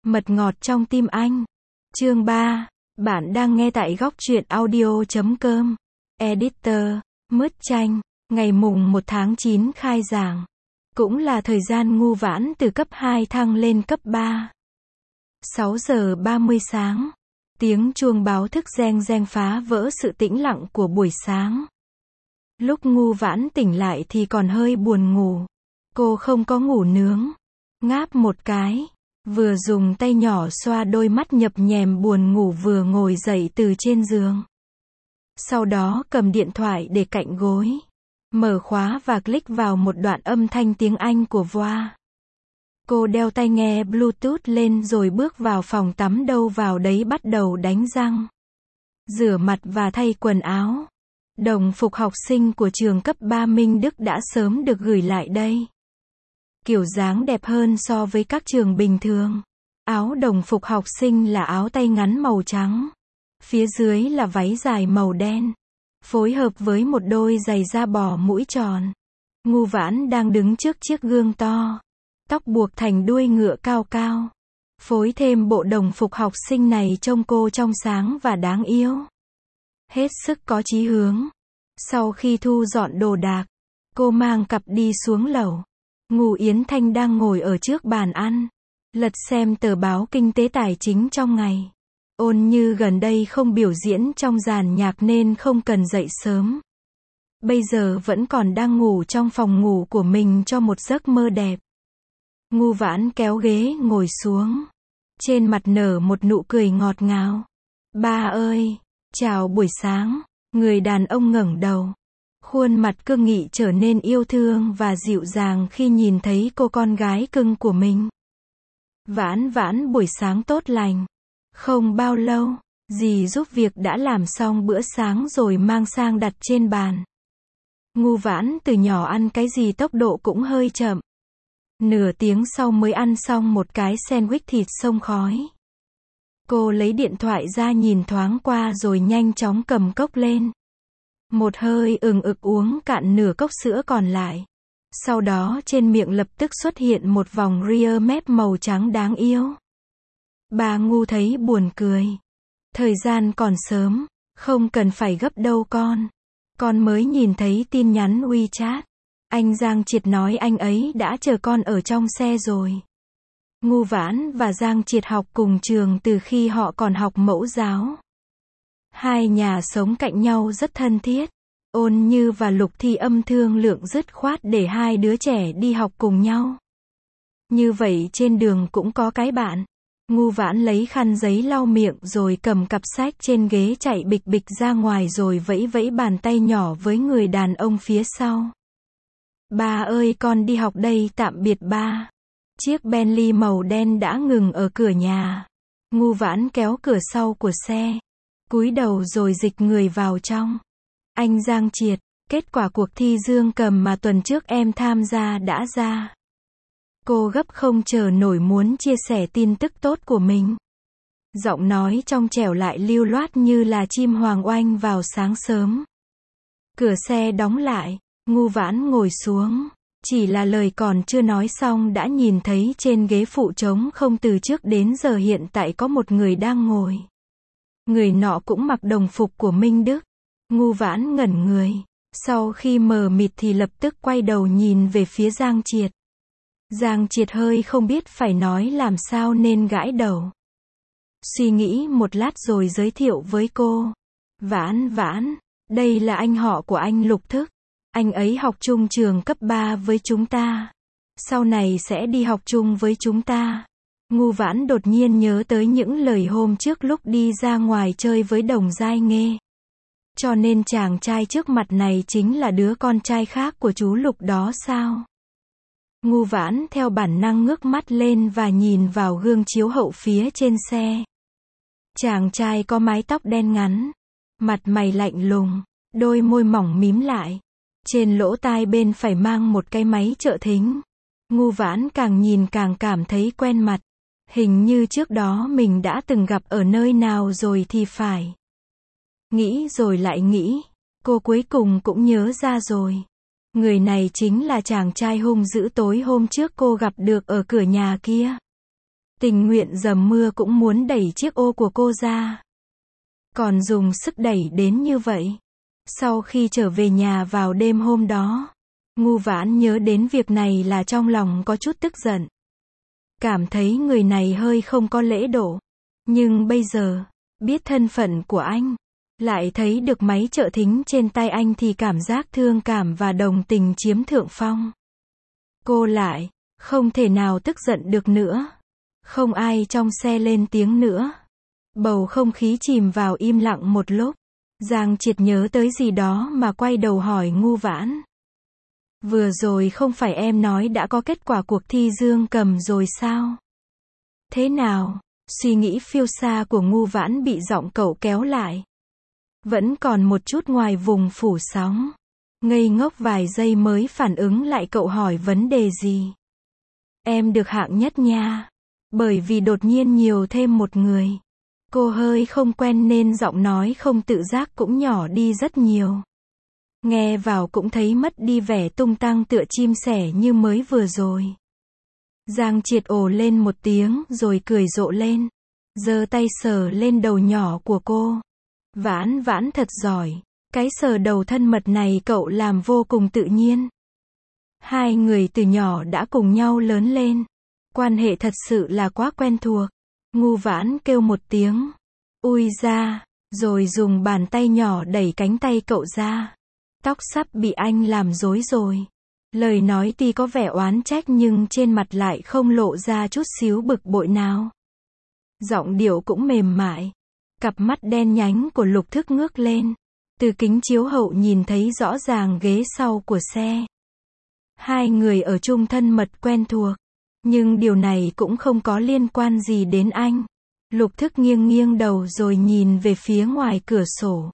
Mật ngọt trong tim anh. Chương 3. Bạn đang nghe tại góc truyện audio.com. Editor, Mứt Chanh. Ngày mùng 1 tháng 9 khai giảng. Cũng là thời gian Ngu Vãn từ cấp 2 thăng lên cấp 3. 6 giờ 30 sáng. Tiếng chuông báo thức reng reng phá vỡ sự tĩnh lặng của buổi sáng. Lúc Ngu Vãn tỉnh lại thì còn hơi buồn ngủ. Cô không có ngủ nướng. Ngáp một cái. Vừa dùng tay nhỏ xoa đôi mắt nhập nhèm buồn ngủ vừa ngồi dậy từ trên giường. Sau đó cầm điện thoại để cạnh gối. Mở khóa và click vào một đoạn âm thanh tiếng Anh của Voa. Cô đeo tai nghe Bluetooth lên rồi bước vào phòng tắm đâu vào đấy bắt đầu đánh răng, rửa mặt và thay quần áo. Đồng phục học sinh của trường cấp 3 Minh Đức đã sớm được gửi lại đây. Kiểu dáng đẹp hơn so với các trường bình thường. Áo đồng phục học sinh là áo tay ngắn màu trắng. Phía dưới là váy dài màu đen. Phối hợp với một đôi giày da bò mũi tròn. Ngu Vãn đang đứng trước chiếc gương to. Tóc buộc thành đuôi ngựa cao cao. Phối thêm bộ đồng phục học sinh này trông cô trong sáng và đáng yêu. Hết sức có chí hướng. Sau khi thu dọn đồ đạc, cô mang cặp đi xuống lầu. Ngô Yến Thanh đang ngồi ở trước bàn ăn, lật xem tờ báo kinh tế tài chính trong ngày. Ôn Như gần đây không biểu diễn trong dàn nhạc nên không cần dậy sớm. Bây giờ vẫn còn đang ngủ trong phòng ngủ của mình cho một giấc mơ đẹp. Ngu Vãn kéo ghế ngồi xuống. Trên mặt nở một nụ cười ngọt ngào. Ba ơi, chào buổi sáng. Người đàn ông ngẩng đầu. Khuôn mặt cương nghị trở nên yêu thương và dịu dàng khi nhìn thấy cô con gái cưng của mình. Vãn Vãn buổi sáng tốt lành. Không bao lâu, dì giúp việc đã làm xong bữa sáng rồi mang sang đặt trên bàn. Ngu Vãn từ nhỏ ăn cái gì tốc độ cũng hơi chậm. Nửa tiếng sau mới ăn xong một cái sandwich thịt xông khói. Cô lấy điện thoại ra nhìn thoáng qua rồi nhanh chóng cầm cốc lên. Một hơi ực uống cạn nửa cốc sữa còn lại. Sau đó trên miệng lập tức xuất hiện một vòng ria mép màu trắng đáng yêu. Bà Ngu thấy buồn cười. Thời gian còn sớm, không cần phải gấp đâu con. Con mới nhìn thấy tin nhắn WeChat. Anh Giang Triệt nói anh ấy đã chờ con ở trong xe rồi. Ngu Vãn và Giang Triệt học cùng trường từ khi họ còn học mẫu giáo. Hai nhà sống cạnh nhau rất thân thiết. Ôn Như và Lục Thi Âm thương lượng dứt khoát để hai đứa trẻ đi học cùng nhau. Như vậy trên đường cũng có cái bạn. Ngu Vãn lấy khăn giấy lau miệng rồi cầm cặp sách trên ghế chạy bịch bịch ra ngoài rồi vẫy vẫy bàn tay nhỏ với người đàn ông phía sau. Ba ơi con đi học đây tạm biệt ba. Chiếc Bentley màu đen đã ngừng ở cửa nhà. Ngu Vãn kéo cửa sau của xe. Cúi đầu rồi dịch người vào trong. Anh Giang Triệt, kết quả cuộc thi dương cầm mà tuần trước em tham gia đã ra. Cô gấp không chờ nổi muốn chia sẻ tin tức tốt của mình. Giọng nói trong trẻo lại lưu loát như là chim hoàng oanh vào sáng sớm. Cửa xe đóng lại, Ngu Vãn ngồi xuống. Chỉ là lời còn chưa nói xong đã nhìn thấy trên ghế phụ trống không từ trước đến giờ hiện tại có một người đang ngồi. Người nọ cũng mặc đồng phục của Minh Đức. Ngu Vãn ngẩn người. Sau khi mờ mịt thì lập tức quay đầu nhìn về phía Giang Triệt. Giang Triệt hơi không biết phải nói làm sao nên gãi đầu. Suy nghĩ một lát rồi giới thiệu với cô. Vãn Vãn, đây là anh họ của anh Lục Thức. Anh ấy học chung trường cấp 3 với chúng ta. Sau này sẽ đi học chung với chúng ta. Ngu Vãn đột nhiên nhớ tới những lời hôm trước lúc đi ra ngoài chơi với Đồng Giai Nghê. Cho nên chàng trai trước mặt này chính là đứa con trai khác của chú Lục đó sao? Ngu Vãn theo bản năng ngước mắt lên và nhìn vào gương chiếu hậu phía trên xe. Chàng trai có mái tóc đen ngắn, mặt mày lạnh lùng, đôi môi mỏng mím lại. Trên lỗ tai bên phải mang một cái máy trợ thính. Ngu Vãn càng nhìn càng cảm thấy quen mặt. Hình như trước đó mình đã từng gặp ở nơi nào rồi thì phải. Nghĩ rồi lại nghĩ, cô cuối cùng cũng nhớ ra rồi. Người này chính là chàng trai hung dữ tối hôm trước cô gặp được ở cửa nhà kia. tình nguyện dầm mưa cũng muốn đẩy chiếc ô của cô ra. Còn dùng sức đẩy đến như vậy. Sau khi trở về nhà vào đêm hôm đó, Ngu Vãn nhớ đến việc này là trong lòng có chút tức giận. Cảm thấy người này hơi không có lễ độ. Nhưng bây giờ, biết thân phận của anh, lại thấy được máy trợ thính trên tay anh thì cảm giác thương cảm và đồng tình chiếm thượng phong. Cô lại, không thể nào tức giận được nữa. Không ai trong xe lên tiếng nữa. Bầu không khí chìm vào im lặng một lúc. Giang Triệt nhớ tới gì đó mà quay đầu hỏi Ngu Vãn. Vừa rồi không phải em nói đã có kết quả cuộc thi Dương Cầm rồi sao? Thế nào? Suy nghĩ phiêu xa của Ngu Vãn bị giọng cậu kéo lại. Vẫn còn một chút ngoài vùng phủ sóng. Ngây ngốc vài giây mới phản ứng lại cậu hỏi vấn đề gì. Em được hạng nhất nha. Bởi vì đột nhiên nhiều thêm một người. Cô hơi không quen nên giọng nói không tự giác cũng nhỏ đi rất nhiều. Nghe vào cũng thấy mất đi vẻ tung tăng tựa chim sẻ như mới vừa rồi. Giang Triệt ồ lên một tiếng rồi cười rộ lên. Giơ tay sờ lên đầu nhỏ của cô. Vãn Vãn thật giỏi. Cái sờ đầu thân mật này cậu làm vô cùng tự nhiên. Hai người từ nhỏ đã cùng nhau lớn lên. Quan hệ thật sự là quá quen thuộc. Ngu Vãn kêu một tiếng. Ui ra, rồi dùng bàn tay nhỏ đẩy cánh tay cậu ra. Tóc sắp bị anh làm rối rồi. Lời nói tuy có vẻ oán trách nhưng trên mặt lại không lộ ra chút xíu bực bội nào. Giọng điệu cũng mềm mại. Cặp mắt đen nhánh của Lục Thức ngước lên. Từ kính chiếu hậu nhìn thấy rõ ràng ghế sau của xe. Hai người ở chung thân mật quen thuộc. Nhưng điều này cũng không có liên quan gì đến anh. Lục Thức nghiêng nghiêng đầu rồi nhìn về phía ngoài cửa sổ.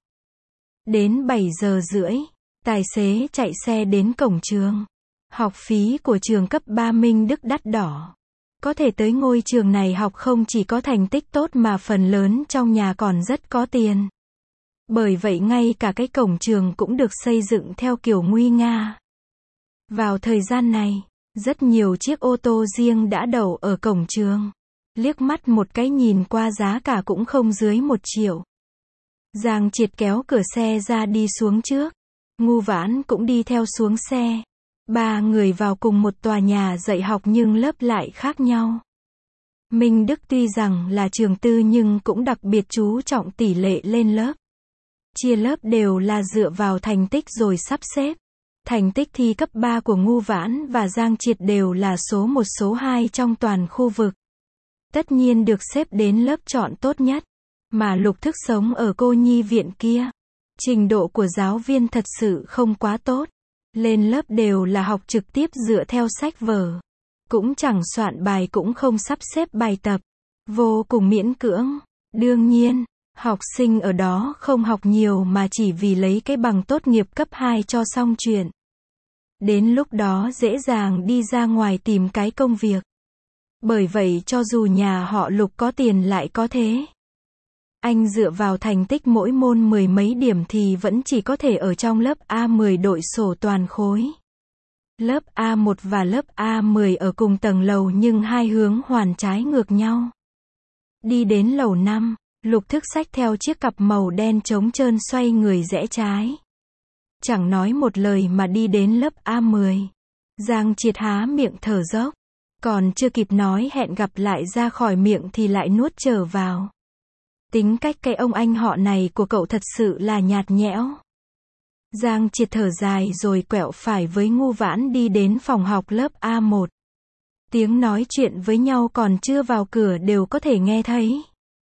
Đến 7 giờ rưỡi, tài xế chạy xe đến cổng trường. Học phí của trường cấp 3 Minh Đức đắt đỏ. Có thể tới ngôi trường này học không chỉ có thành tích tốt mà phần lớn trong nhà còn rất có tiền. Bởi vậy ngay cả cái cổng trường cũng được xây dựng theo kiểu nguy nga. Vào thời gian này, rất nhiều chiếc ô tô riêng đã đậu ở cổng trường. Liếc mắt một cái nhìn qua giá cả cũng không dưới 1 triệu. Giang Triệt kéo cửa xe ra đi xuống trước. Ngu Vãn cũng đi theo xuống xe. Ba người vào cùng một tòa nhà dạy học nhưng lớp lại khác nhau. Minh Đức tuy rằng là trường tư nhưng cũng đặc biệt chú trọng tỷ lệ lên lớp. Chia lớp đều là dựa vào thành tích rồi sắp xếp. Thành tích thi cấp 3 của Ngu Vãn và Giang Triệt đều là số 1 số 2 trong toàn khu vực. Tất nhiên được xếp đến lớp chọn tốt nhất. Mà Lục Thức sống ở cô nhi viện kia. Trình độ của giáo viên thật sự không quá tốt. Lên lớp đều là học trực tiếp dựa theo sách vở. Cũng chẳng soạn bài cũng không sắp xếp bài tập. Vô cùng miễn cưỡng. Đương nhiên, học sinh ở đó không học nhiều mà chỉ vì lấy cái bằng tốt nghiệp cấp 2 cho xong chuyện. Đến lúc đó dễ dàng đi ra ngoài tìm cái công việc. Bởi vậy cho dù nhà họ Lục có tiền lại có thế. Anh dựa vào thành tích mỗi môn 10 mấy điểm thì vẫn chỉ có thể ở trong lớp A10 đội sổ toàn khối. Lớp A1 và lớp A10 ở cùng tầng lầu nhưng hai hướng hoàn trái ngược nhau. Đi đến lầu 5, Lục Thức xách theo chiếc cặp màu đen trống trơn xoay người rẽ trái. Chẳng nói một lời mà đi đến lớp A10. Giang Triệt há miệng thở dốc. Còn chưa kịp nói hẹn gặp lại ra khỏi miệng thì lại nuốt trở vào. Tính cách cái ông anh họ này của cậu thật sự là nhạt nhẽo. Giang Triệt thở dài rồi quẹo phải với Ngu Vãn đi đến phòng học lớp A1. Tiếng nói chuyện với nhau còn chưa vào cửa đều có thể nghe thấy.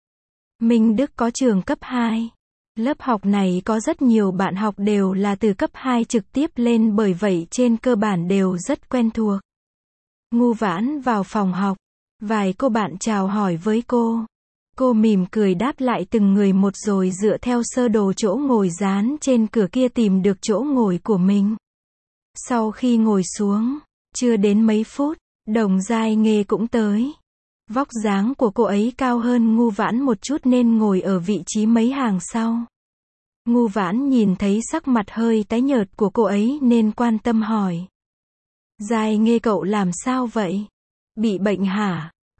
Minh Đức có trường cấp 2. Lớp học này có rất nhiều bạn học đều là từ cấp 2 trực tiếp lên bởi vậy trên cơ bản đều rất quen thuộc. Ngu Vãn vào phòng học. Vài cô bạn chào hỏi với cô. Cô mỉm cười đáp lại từng người một rồi dựa theo sơ đồ chỗ ngồi dán trên cửa kia tìm được chỗ ngồi của mình. Sau khi ngồi xuống, chưa đến mấy phút, Đồng Giai Nghê cũng tới. Vóc dáng của cô ấy cao hơn Ngu Vãn một chút nên ngồi ở vị trí mấy hàng sau. Ngu Vãn nhìn thấy sắc mặt hơi tái nhợt của cô ấy nên quan tâm hỏi. Giai Nghê cậu làm sao vậy? Bị bệnh hả?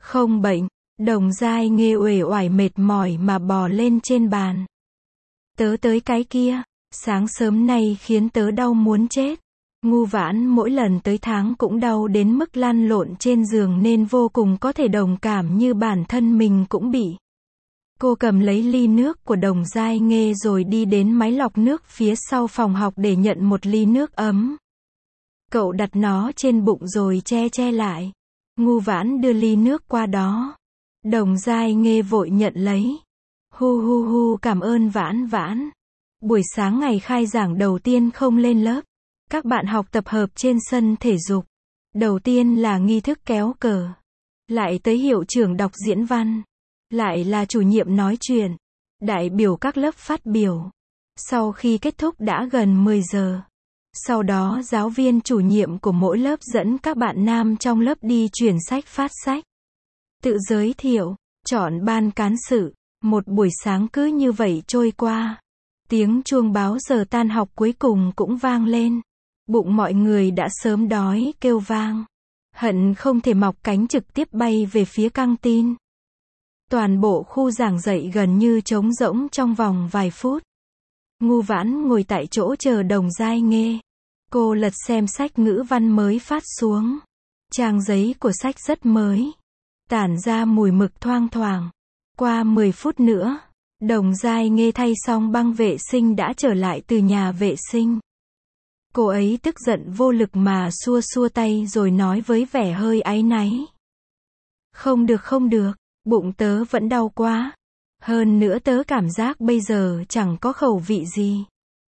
Không bệnh. Đồng Giai Nghê uể oải mệt mỏi mà bò lên trên bàn. Tớ tới cái kia. Sáng sớm nay khiến tớ đau muốn chết. Ngu Vãn mỗi lần tới tháng cũng đau đến mức lăn lộn trên giường nên vô cùng có thể đồng cảm như bản thân mình cũng bị. Cô cầm lấy ly nước của Đồng Giai Nghê rồi đi đến máy lọc nước phía sau phòng học để nhận một ly nước ấm. Cậu đặt nó trên bụng rồi che lại. Ngu Vãn đưa ly nước qua đó. Đồng Giai Nghê vội nhận lấy. Hu hu hu, cảm ơn Vãn Vãn. Buổi sáng ngày khai giảng đầu tiên không lên lớp. Các bạn học tập hợp trên sân thể dục. Đầu tiên là nghi thức kéo cờ. Lại tới hiệu trưởng đọc diễn văn. Lại là chủ nhiệm nói chuyện. Đại biểu các lớp phát biểu. Sau khi kết thúc đã gần 10 giờ. Sau đó giáo viên chủ nhiệm của mỗi lớp dẫn các bạn nam trong lớp đi chuyển sách phát sách. Tự giới thiệu, chọn ban cán sự. Một buổi sáng cứ như vậy trôi qua. Tiếng chuông báo giờ tan học cuối cùng cũng vang lên. Bụng mọi người đã sớm đói kêu vang. Hận không thể mọc cánh trực tiếp bay về phía căng tin. Toàn bộ khu giảng dạy gần như trống rỗng trong vòng vài phút. Ngu Vãn ngồi tại chỗ chờ Đồng Giai Nghê. Cô lật xem sách ngữ văn mới phát xuống. Trang giấy của sách rất mới. Tản ra mùi mực thoang thoảng. Qua 10 phút nữa, Đồng Giai Nghê thay xong băng vệ sinh đã trở lại từ nhà vệ sinh. Cô ấy tức giận vô lực mà xua tay rồi nói với vẻ hơi áy náy. Không được, bụng tớ vẫn đau quá. Hơn nữa tớ cảm giác bây giờ chẳng có khẩu vị gì.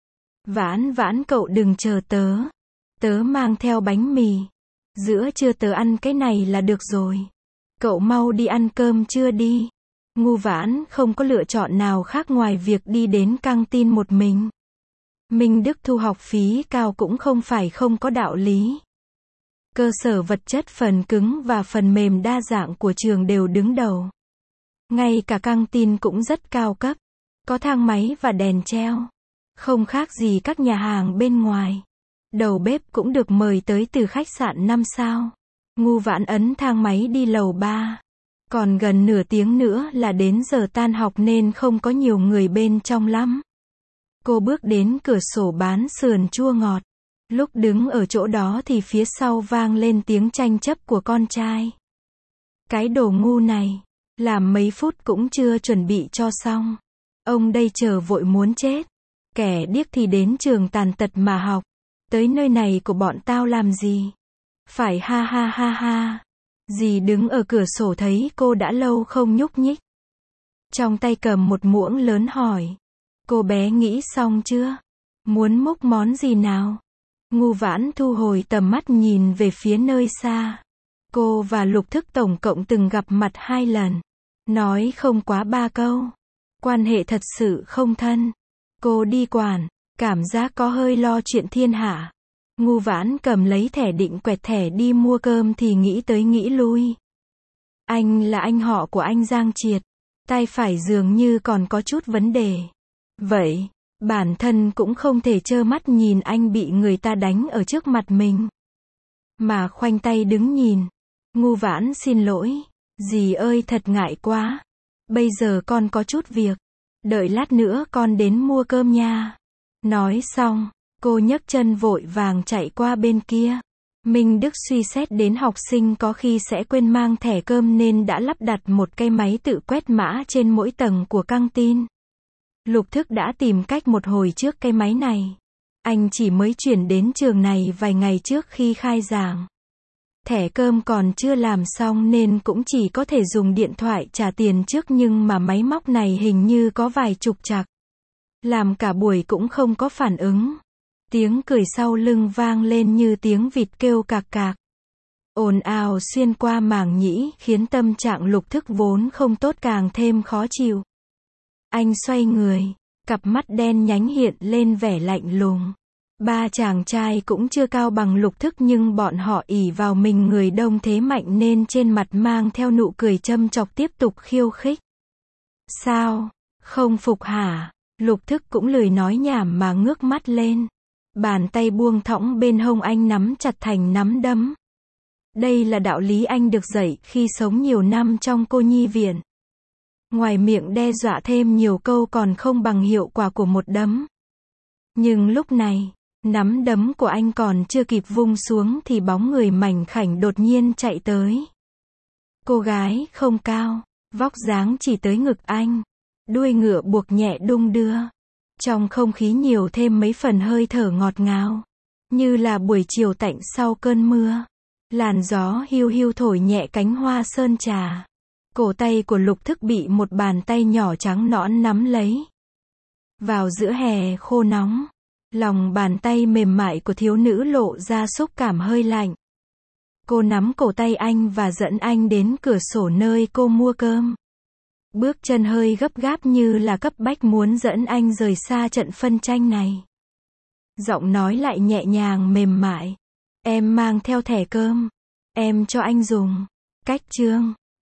Vãn Vãn, cậu đừng chờ tớ. Tớ mang theo bánh mì. Giữa trưa tớ ăn cái này là được rồi. Cậu mau đi ăn cơm trưa đi. Ngu Vãn không có lựa chọn nào khác ngoài việc đi đến căng tin một mình. Minh Đức thu học phí cao cũng không phải không có đạo lý. Cơ sở vật chất phần cứng và phần mềm đa dạng của trường đều đứng đầu. Ngay cả căng tin cũng rất cao cấp. Có thang máy và đèn treo. Không khác gì các nhà hàng bên ngoài. Đầu bếp cũng được mời tới từ khách sạn 5 sao. Ngu Vãn ấn thang máy đi lầu 3. Còn gần nửa tiếng nữa là đến giờ tan học nên không có nhiều người bên trong lắm. Cô bước đến cửa sổ bán sườn chua ngọt. Lúc đứng ở chỗ đó thì phía sau vang lên tiếng tranh chấp của con trai. Cái đồ ngu này, làm mấy phút cũng chưa chuẩn bị cho xong. Ông đây chờ vội muốn chết. Kẻ điếc thì đến trường tàn tật mà học. Tới nơi này của bọn tao làm gì? Phải ha ha ha ha. Dì đứng ở cửa sổ thấy cô đã lâu không nhúc nhích. Trong tay cầm một muỗng lớn hỏi. Cô bé nghĩ xong chưa? Muốn múc món gì nào? Ngu Vãn thu hồi tầm mắt nhìn về phía nơi xa. Cô và Lục Thức tổng cộng từng gặp mặt 2 lần. Nói không quá 3 câu. Quan hệ thật sự không thân. Cô đi quản, cảm giác có hơi lo chuyện thiên hạ. Ngu Vãn cầm lấy thẻ định quẹt thẻ đi mua cơm thì nghĩ tới nghĩ lui. Anh là anh họ của anh Giang Triệt. Tay phải dường như còn có chút vấn đề. Vậy, bản thân cũng không thể trơ mắt nhìn anh bị người ta đánh ở trước mặt mình. Mà khoanh tay đứng nhìn. Ngu Vãn xin lỗi. Dì ơi thật ngại quá. Bây giờ con có chút việc. Đợi lát nữa con đến mua cơm nha. Nói xong, cô nhấc chân vội vàng chạy qua bên kia. Minh Đức suy xét đến học sinh có khi sẽ quên mang thẻ cơm nên đã lắp đặt một cái máy tự quét mã trên mỗi tầng của căng tin. Lục Thức đã tìm cách một hồi trước cái máy này. Anh chỉ mới chuyển đến trường này vài ngày trước khi khai giảng. Thẻ cơm còn chưa làm xong nên cũng chỉ có thể dùng điện thoại trả tiền trước, nhưng mà máy móc này hình như có vài trục trặc. Làm cả buổi cũng không có phản ứng. Tiếng cười sau lưng vang lên như tiếng vịt kêu cạc cạc. Ồn ào xuyên qua màng nhĩ khiến tâm trạng Lục Thức vốn không tốt càng thêm khó chịu. Anh xoay người, cặp mắt đen nhánh hiện lên vẻ lạnh lùng. 3 chàng trai cũng chưa cao bằng Lục Thức nhưng bọn họ ỷ vào mình người đông thế mạnh nên trên mặt mang theo nụ cười châm chọc tiếp tục khiêu khích. Sao? Không phục hả? Lục Thức cũng lười nói nhảm mà ngước mắt lên. Bàn tay buông thõng bên hông anh nắm chặt thành nắm đấm. Đây là đạo lý anh được dạy khi sống nhiều năm trong cô nhi viện. Ngoài miệng đe dọa thêm nhiều câu còn không bằng hiệu quả của một đấm. Nhưng lúc này, nắm đấm của anh còn chưa kịp vung xuống thì bóng người mảnh khảnh đột nhiên chạy tới. Cô gái không cao, vóc dáng chỉ tới ngực anh. Đuôi ngựa buộc nhẹ đung đưa. Trong không khí nhiều thêm mấy phần hơi thở ngọt ngào. Như là buổi chiều tạnh sau cơn mưa. Làn gió hiu hiu thổi nhẹ cánh hoa sơn trà. Cổ tay của Lục Thức bị một bàn tay nhỏ trắng nõn nắm lấy. Vào giữa hè khô nóng, lòng bàn tay mềm mại của thiếu nữ lộ ra xúc cảm hơi lạnh. Cô nắm cổ tay anh và dẫn anh đến cửa sổ nơi cô mua cơm. Bước chân hơi gấp gáp như là cấp bách muốn dẫn anh rời xa trận phân tranh này. Giọng nói lại nhẹ nhàng mềm mại. Em mang theo thẻ cơm. Em cho anh dùng. Cách chương.